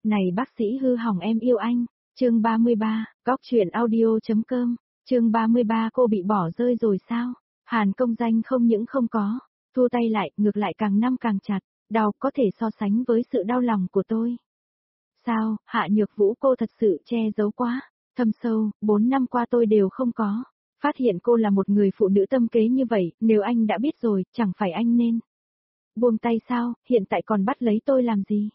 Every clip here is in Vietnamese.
Này bác sĩ hư hỏng em yêu anh, chương 33, góc truyện audio.com, chương 33 cô bị bỏ rơi rồi sao? Hàn Công Danh không những không có, thua tay lại, ngược lại càng năm càng chặt, đau có thể so sánh với sự đau lòng của tôi. Sao, Hạ Nhược Vũ cô thật sự che giấu quá, thâm sâu, 4 năm qua tôi đều không có. Phát hiện cô là một người phụ nữ tâm kế như vậy, nếu anh đã biết rồi, chẳng phải anh nên buông tay sao, hiện tại còn bắt lấy tôi làm gì?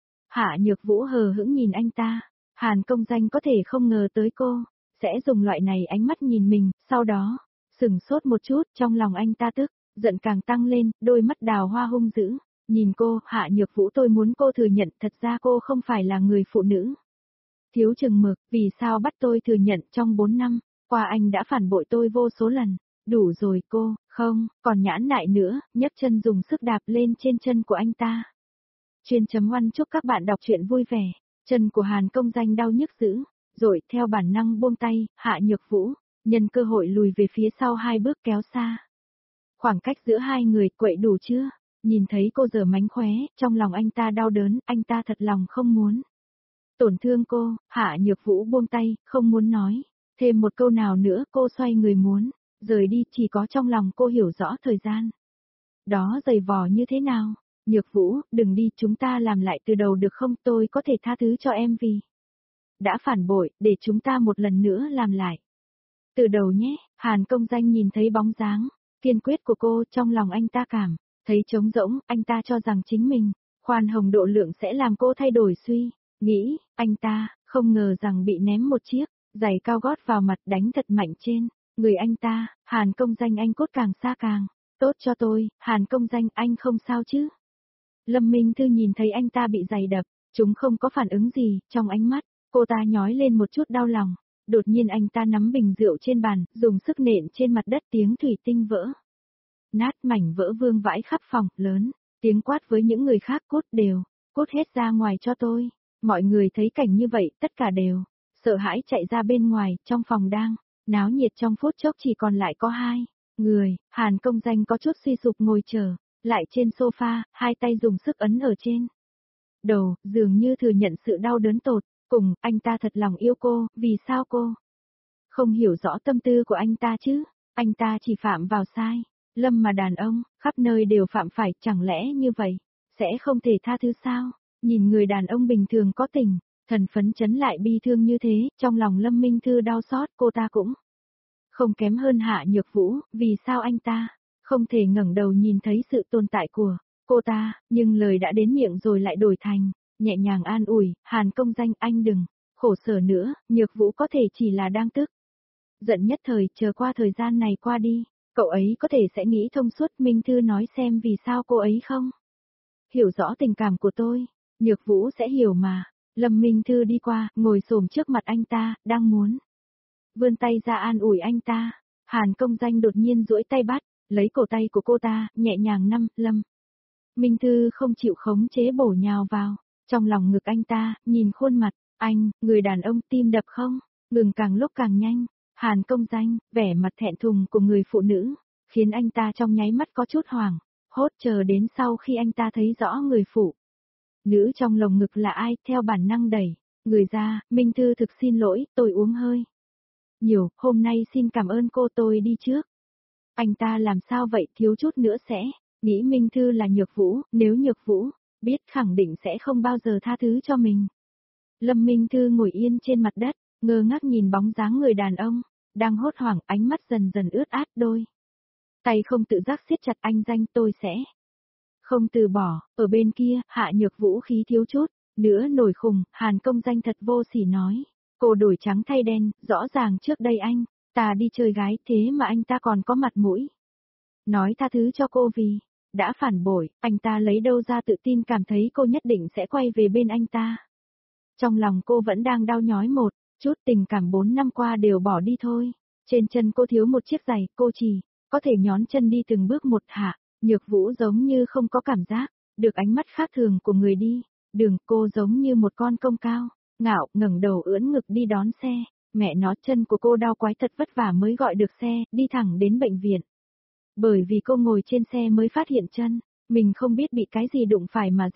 Hạ Nhược Vũ hờ hững nhìn anh ta, Hàn Công Danh có thể không ngờ tới cô sẽ dùng loại này ánh mắt nhìn mình, sau đó sửng sốt một chút, trong lòng anh ta tức giận càng tăng lên, đôi mắt đào hoa hung dữ, nhìn cô, Hạ Nhược Vũ tôi muốn cô thừa nhận thật ra cô không phải là người phụ nữ thiếu chừng mực, vì sao bắt tôi thừa nhận trong 4 năm qua anh đã phản bội tôi vô số lần, đủ rồi cô, không, còn nhãn nại nữa, nhấc chân dùng sức đạp lên trên chân của anh ta. Chuyên.1 chúc các bạn đọc truyện vui vẻ, chân của Hàn Công Danh đau nhức dữ, rồi theo bản năng buông tay, Hạ Nhược Vũ, nhân cơ hội lùi về phía sau 2 bước kéo xa. Khoảng cách giữa hai người quậy đủ chưa? Nhìn thấy cô giở mánh khóe, trong lòng anh ta đau đớn, anh ta thật lòng không muốn tổn thương cô, Hạ Nhược Vũ buông tay, không muốn nói thêm một câu nào nữa, cô xoay người muốn rời đi, chỉ có trong lòng cô hiểu rõ thời gian đó dày vò như thế nào. Nhược Vũ, đừng đi, chúng ta làm lại từ đầu được không, tôi có thể tha thứ cho em vì đã phản bội, để chúng ta một lần nữa làm lại từ đầu nhé. Hàn Công Danh nhìn thấy bóng dáng kiên quyết của cô, trong lòng anh ta cảm thấy trống rỗng, anh ta cho rằng chính mình khoan hồng độ lượng sẽ làm cô thay đổi suy nghĩ, anh ta không ngờ rằng bị ném một chiếc giày cao gót vào mặt đánh thật mạnh trên người anh ta. Hàn Công Danh, anh cốt càng xa càng tốt cho tôi, Hàn Công Danh, anh không sao chứ? Lâm Minh Thư nhìn thấy anh ta bị giày đập, chúng không có phản ứng gì, trong ánh mắt cô ta nhói lên một chút đau lòng. Đột nhiên anh ta nắm bình rượu trên bàn, dùng sức nện trên mặt đất, tiếng thủy tinh vỡ nát, mảnh vỡ vương vãi khắp phòng, lớn tiếng quát với những người khác, cút hết ra ngoài cho tôi. Mọi người thấy cảnh như vậy, tất cả đều sợ hãi chạy ra bên ngoài, trong phòng đang náo nhiệt trong phút chốc chỉ còn lại có 2 người. Hàn Công Danh có chút suy sụp ngồi chờ lại trên sofa, hai tay dùng sức ấn ở trên đầu, dường như thừa nhận sự đau đớn tột cùng. Anh ta thật lòng yêu cô, vì sao cô không hiểu rõ tâm tư của anh ta chứ? Anh ta chỉ phạm vào sai lầm mà đàn ông khắp nơi đều phạm phải, chẳng lẽ như vậy sẽ không thể tha thứ sao? Nhìn người đàn ông bình thường có tình thần phấn chấn lại bi thương như thế, trong lòng Lâm Minh Thư đau xót. Cô ta cũng không kém hơn Hạ Nhược Vũ, vì sao anh ta không thể ngẩng đầu nhìn thấy sự tồn tại của cô ta, nhưng lời đã đến miệng rồi lại đổi thành nhẹ nhàng an ủi, Hàn Công Danh, anh đừng khổ sở nữa, Nhược Vũ có thể chỉ là đang tức giận nhất thời, chờ qua thời gian này qua đi, cậu ấy có thể sẽ nghĩ thông suốt. Minh Thư nói xem vì sao cô ấy không hiểu rõ tình cảm của tôi. Nhược Vũ sẽ hiểu mà. Lâm Minh Thư đi qua, ngồi xổm trước mặt anh ta, đang muốn vươn tay ra an ủi anh ta. Hàn Công Danh đột nhiên duỗi tay bắt lấy cổ tay của cô ta, nhẹ nhàng Lâm Minh Thư không chịu khống chế bổ nhào vào trong lòng ngực anh ta, nhìn khuôn mặt anh, người đàn ông tim đập không ngừng, càng lúc càng nhanh. Hàn Công Danh, vẻ mặt thẹn thùng của người phụ nữ khiến anh ta trong nháy mắt có chút hoảng hốt, chờ đến sau khi anh ta thấy rõ người phụ nữ trong lồng ngực là ai, theo bản năng đẩy người ra. Minh Thư, thực xin lỗi, tôi uống hơi nhiều, hôm nay xin cảm ơn cô, tôi đi trước. Anh ta làm sao vậy, thiếu chút nữa sẽ nghĩ Minh Thư là Nhược Vũ, nếu Nhược Vũ biết khẳng định sẽ không bao giờ tha thứ cho mình. Lâm Minh Thư ngồi yên trên mặt đất, ngơ ngác nhìn bóng dáng người đàn ông đang hốt hoảng, ánh mắt dần dần ướt át, đôi tay không tự giác siết chặt. Anh Danh, tôi sẽ không từ bỏ. Ở bên kia, Hạ Nhược Vũ khí thiếu chút nữa nổi khùng. Hàn Công Danh thật vô sỉ nói, cô đổi trắng thay đen, rõ ràng trước đây anh ta đi chơi gái, thế mà anh ta còn có mặt mũi nói tha thứ cho cô vì đã phản bội. Anh ta lấy đâu ra tự tin cảm thấy cô nhất định sẽ quay về bên anh ta? Trong lòng cô vẫn đang đau nhói, một chút tình cảm 4 năm qua đều bỏ đi thôi. Trên chân cô thiếu một chiếc giày, cô chỉ có thể nhón chân đi từng bước một. Hạ Nhược Vũ giống như không có cảm giác được ánh mắt khác thường của người đi đường, cô giống như một con công cao ngạo, ngẩng đầu ưỡn ngực đi đón xe. Mẹ nó, chân của cô đau quái, thật vất vả mới gọi được xe, đi thẳng đến bệnh viện. Bởi vì cô ngồi trên xe mới phát hiện chân mình không biết bị cái gì đụng phải mà rách.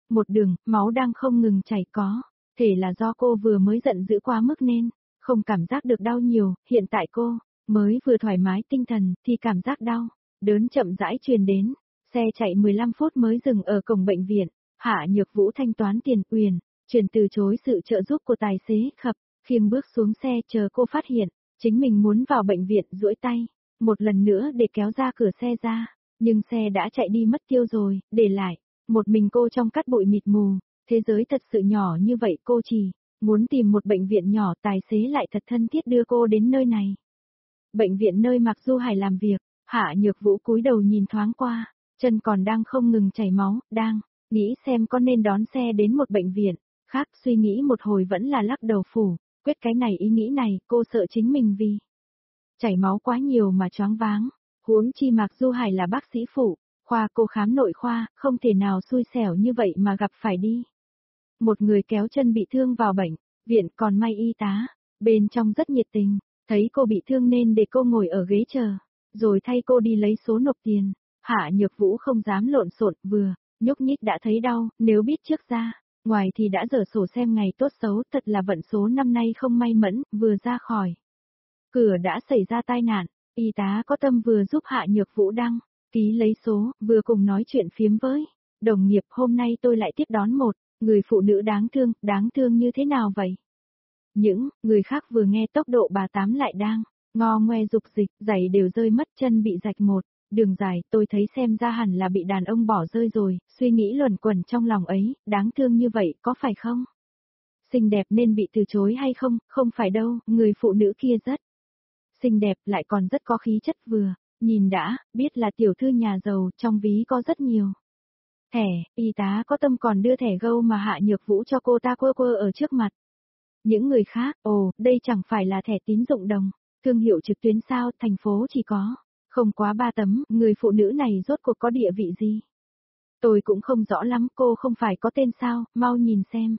một đường, máu đang không ngừng chảy có. Thể là do cô vừa mới giận dữ quá mức nên, không cảm giác được đau nhiều, hiện tại cô, mới vừa thoải mái tinh thần, thì cảm giác đau, đớn chậm rãi truyền đến. Xe chạy 15 phút mới dừng ở cổng bệnh viện, Hạ Nhược Vũ thanh toán tiền Uyển, chuyển từ chối sự trợ giúp của tài xế Khập, khiêng bước xuống xe chờ cô phát hiện, chính mình muốn vào bệnh viện duỗi tay, một lần nữa để kéo ra cửa xe ra, nhưng xe đã chạy đi mất tiêu rồi, để lại, một mình cô trong cát bụi mịt mù, thế giới thật sự nhỏ như vậy cô chỉ muốn tìm một bệnh viện nhỏ, tài xế lại thật thân thiết đưa cô đến nơi này. Bệnh viện nơi Mạc Du Hải làm việc, Hạ Nhược Vũ cúi đầu nhìn thoáng qua, chân còn đang không ngừng chảy máu, đang nghĩ xem có nên đón xe đến một bệnh viện khác, suy nghĩ một hồi vẫn là lắc đầu phủ, quyết cái này ý nghĩ này, cô sợ chính mình vì chảy máu quá nhiều mà choáng váng, huống chi Mạc Du Hải là bác sĩ phụ, khoa cô khám nội khoa, không thể nào xui xẻo như vậy mà gặp phải đi. Một người kéo chân bị thương vào bệnh viện, còn may y tá bên trong rất nhiệt tình, thấy cô bị thương nên để cô ngồi ở ghế chờ, rồi thay cô đi lấy số nộp tiền. Hạ Nhược Vũ không dám lộn xộn, vừa nhúc nhích đã thấy đau, nếu biết trước ra, ngoài thì đã dở sổ xem ngày tốt xấu, thật là vận số năm nay không may mẫn, vừa ra khỏi cửa đã xảy ra tai nạn, y tá có tâm vừa giúp Hạ Nhược Vũ đăng ký lấy số, vừa cùng nói chuyện phiếm với đồng nghiệp. Hôm nay tôi lại tiếp đón một người phụ nữ đáng thương như thế nào vậy? Những người khác vừa nghe tốc độ bà Tám lại đang ngo ngoe dục dịch, giày đều rơi mất, chân bị rạch một đường dài, tôi thấy xem ra hẳn là bị đàn ông bỏ rơi rồi, suy nghĩ luẩn quẩn trong lòng ấy, đáng thương như vậy có phải không? Xinh đẹp nên bị từ chối hay không? Không phải đâu, người phụ nữ kia rất xinh đẹp, lại còn rất có khí chất, vừa nhìn đã biết là tiểu thư nhà giàu, trong ví có rất nhiều thẻ. Y tá có tâm còn đưa thẻ gâu mà Hạ Nhược Vũ cho cô ta quơ quơ ở trước mặt những người khác. Ồ, đây chẳng phải là thẻ tín dụng đồng thương hiệu trực tuyến sao? Thành phố chỉ có không quá 3 tấm, người phụ nữ này rốt cuộc có địa vị gì? Tôi cũng không rõ lắm, cô không phải có tên sao, mau nhìn xem.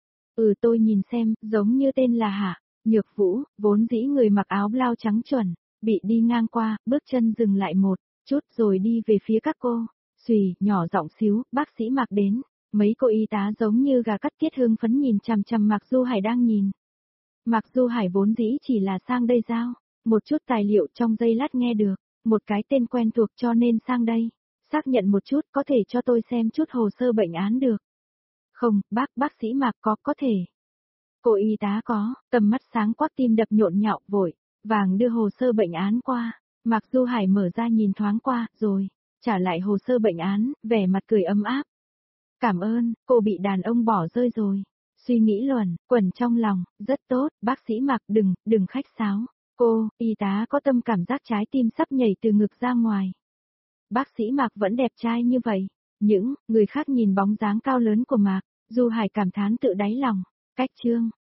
Tôi nhìn xem, giống như tên là Hạ Nhược Vũ, vốn dĩ người mặc áo blau trắng chuẩn, bị đi ngang qua, bước chân dừng lại một chút rồi đi về phía các cô. Xùy, nhỏ giọng xíu, bác sĩ Mạc đến. Mấy cô y tá giống như gà cắt tiết hương phấn nhìn chằm chằm Mạc Du Hải đang nhìn. Mạc Du Hải vốn dĩ chỉ là sang đây giao một chút tài liệu, trong giây lát nghe được một cái tên quen thuộc cho nên sang đây xác nhận một chút, có thể cho tôi xem chút hồ sơ bệnh án được không? Bác sĩ Mạc có thể. Cô y tá có tầm mắt sáng quắc, tim đập nhộn nhạo, vội vàng đưa hồ sơ bệnh án qua. Mạc Du Hải mở ra nhìn thoáng qua, rồi trả lại hồ sơ bệnh án, vẻ mặt cười ấm áp. Cảm ơn, cô bị đàn ông bỏ rơi rồi. Suy nghĩ luẩn quẩn trong lòng, rất tốt, bác sĩ Mạc đừng khách sáo. Cô, y tá có tâm cảm giác trái tim sắp nhảy từ ngực ra ngoài. Bác sĩ Mạc vẫn đẹp trai như vậy. Những người khác nhìn bóng dáng cao lớn của Mạc Du Hải cảm thán tự đáy lòng. Cách chương